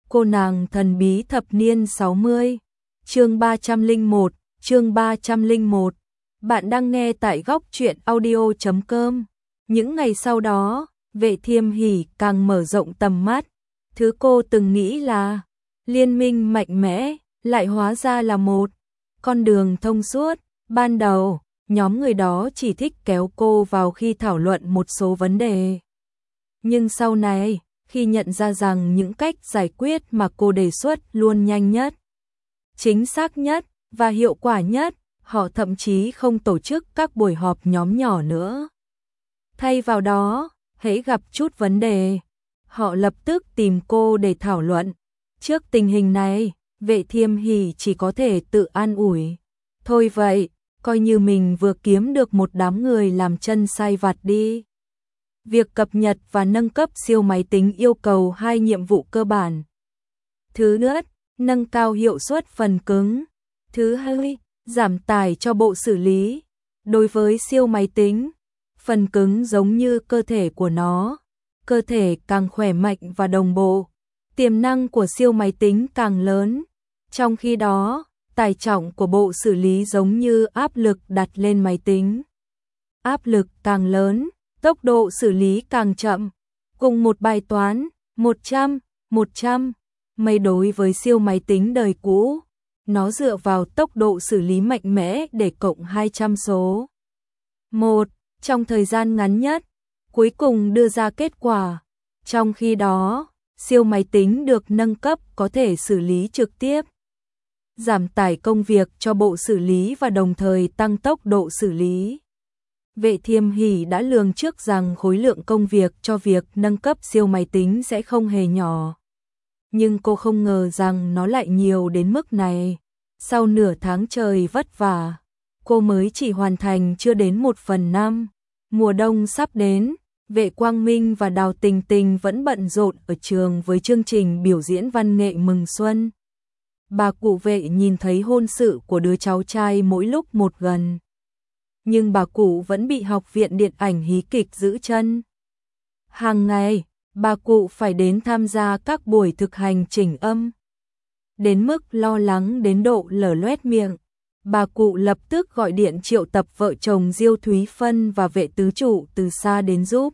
Cô nàng thần bí thập niên 60. Chương 301, chương 301. Bạn đang nghe tại góc truyện audio.com. Những ngày sau đó, Vệ Thiêm Hỷ càng mở rộng tầm mắt. Thứ cô từng nghĩ là liên minh mạnh mẽ, lại hóa ra là một con đường thông suốt. Ban đầu, nhóm người đó chỉ thích kéo cô vào khi thảo luận một số vấn đề. Nhưng sau này, khi nhận ra rằng những cách giải quyết mà cô đề xuất luôn nhanh nhất, chính xác nhất và hiệu quả nhất, họ thậm chí không tổ chức các buổi họp nhóm nhỏ nữa. Thay vào đó, hễ gặp chút vấn đề, họ lập tức tìm cô để thảo luận. Trước tình hình này, Vệ Thiêm Hỷ chỉ có thể tự an ủi. Thôi vậy, coi như mình vừa kiếm được một đám người làm chân sai vặt đi. Việc cập nhật và nâng cấp siêu máy tính yêu cầu hai nhiệm vụ cơ bản. Thứ nhất, nâng cao hiệu suất phần cứng. Thứ hai, giảm tải cho bộ xử lý. Đối với siêu máy tính, phần cứng giống như cơ thể của nó. Cơ thể càng khỏe mạnh và đồng bộ, tiềm năng của siêu máy tính càng lớn. Trong khi đó, tải trọng của bộ xử lý giống như áp lực đặt lên máy tính. Áp lực càng lớn, tốc độ xử lý càng chậm. Cùng một bài toán, 100, mấy đối với siêu máy tính đời cũ, nó dựa vào tốc độ xử lý mạnh mẽ để cộng 200 số 1 trong thời gian ngắn nhất, cuối cùng đưa ra kết quả. Trong khi đó, siêu máy tính được nâng cấp có thể xử lý trực tiếp, giảm tải công việc cho bộ xử lý và đồng thời tăng tốc độ xử lý. Vệ Thiêm Hỷ đã lường trước rằng khối lượng công việc cho việc nâng cấp siêu máy tính sẽ không hề nhỏ. Nhưng cô không ngờ rằng nó lại nhiều đến mức này. Sau nửa tháng trời vất vả, cô mới chỉ hoàn thành chưa đến 1/5. Mùa đông sắp đến, Vệ Quang Minh và Đào Tình Tình vẫn bận rộn ở trường với chương trình biểu diễn văn nghệ mừng xuân. Bà cụ Vệ nhìn thấy hôn sự của đứa cháu trai mỗi lúc một gần. Nhưng bà cụ vẫn bị học viện điện ảnh hí kịch giữ chân. Hàng ngày, bà cụ phải đến tham gia các buổi thực hành chỉnh âm. Đến mức lo lắng đến độ lở loét miệng, bà cụ lập tức gọi điện triệu tập vợ chồng Diêu Thúy Phân và Vệ tứ trụ từ xa đến giúp.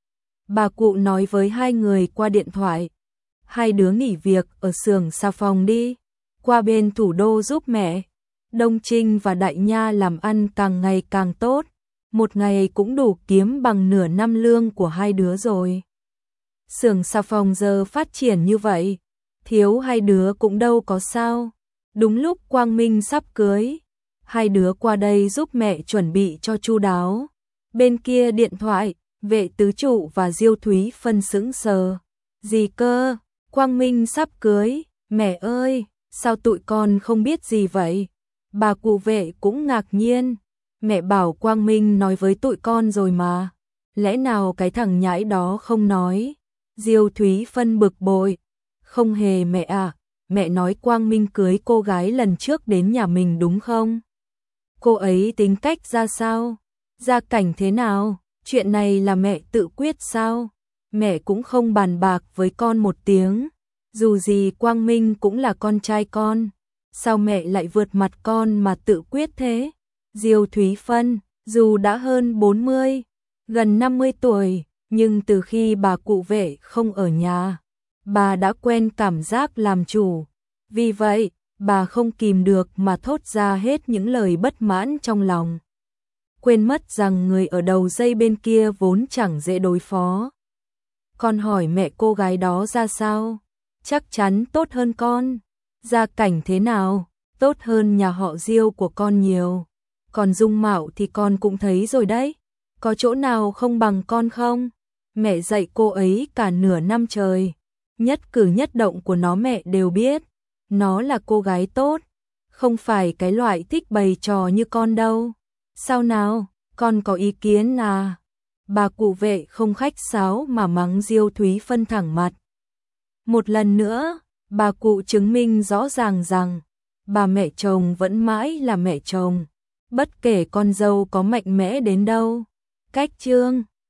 Bà cụ nói với hai người qua điện thoại, hai đứa nghỉ việc ở xưởng xà phòng đi, qua bên thủ đô giúp mẹ. Đông Trinh và Đại Nha làm ăn càng ngày càng tốt, một ngày cũng đủ kiếm bằng nửa năm lương của hai đứa rồi. Xưởng xà phòng giờ phát triển như vậy, thiếu hai đứa cũng đâu có sao. Đúng lúc Quang Minh sắp cưới, hai đứa qua đây giúp mẹ chuẩn bị cho chu đáo. Bên kia điện thoại, Vệ tứ trụ và Diêu Thúy Phân sững sờ. Gì cơ? Quang Minh sắp cưới, mẹ ơi, sao tụi con không biết gì vậy? Bà cụ Vệ cũng ngạc nhiên. Mẹ bảo Quang Minh nói với tụi con rồi mà. Lẽ nào cái thằng nhãi đó không nói? Diêu Thúy Phân bực bội. Không hề mẹ à, mẹ nói Quang Minh cưới cô gái lần trước đến nhà mình đúng không? Cô ấy tính cách ra sao? Gia cảnh thế nào? Chuyện này là mẹ tự quyết sao? Mẹ cũng không bàn bạc với con một tiếng. Dù gì Quang Minh cũng là con trai con. Sao mẹ lại vượt mặt con mà tự quyết thế? Diêu Thúy Phân, dù đã hơn 40, gần 50 tuổi, nhưng từ khi bà cụ Vệ không ở nhà, bà đã quen cảm giác làm chủ. Vì vậy, bà không kìm được mà thốt ra hết những lời bất mãn trong lòng. Quên mất rằng người ở đầu dây bên kia vốn chẳng dễ đối phó. Con hỏi mẹ cô gái đó ra sao? Chắc chắn tốt hơn con. Gia cảnh thế nào? Tốt hơn nhà họ Diêu của con nhiều. Còn dung mạo thì con cũng thấy rồi đấy. Có chỗ nào không bằng con không? Mẹ dạy cô ấy cả nửa năm trời. Nhất cử nhất động của nó mẹ đều biết. Nó là cô gái tốt, không phải cái loại thích bày trò như con đâu. Sao nào, con có ý kiến à? Bà cụ Vệ không khách sáo mà mắng Diêu Thúy Phân thẳng mặt. Một lần nữa, bà cụ chứng minh rõ ràng rằng bà mẹ chồng vẫn mãi là mẹ chồng, bất kể con dâu có mạnh mẽ đến đâu. Cách chương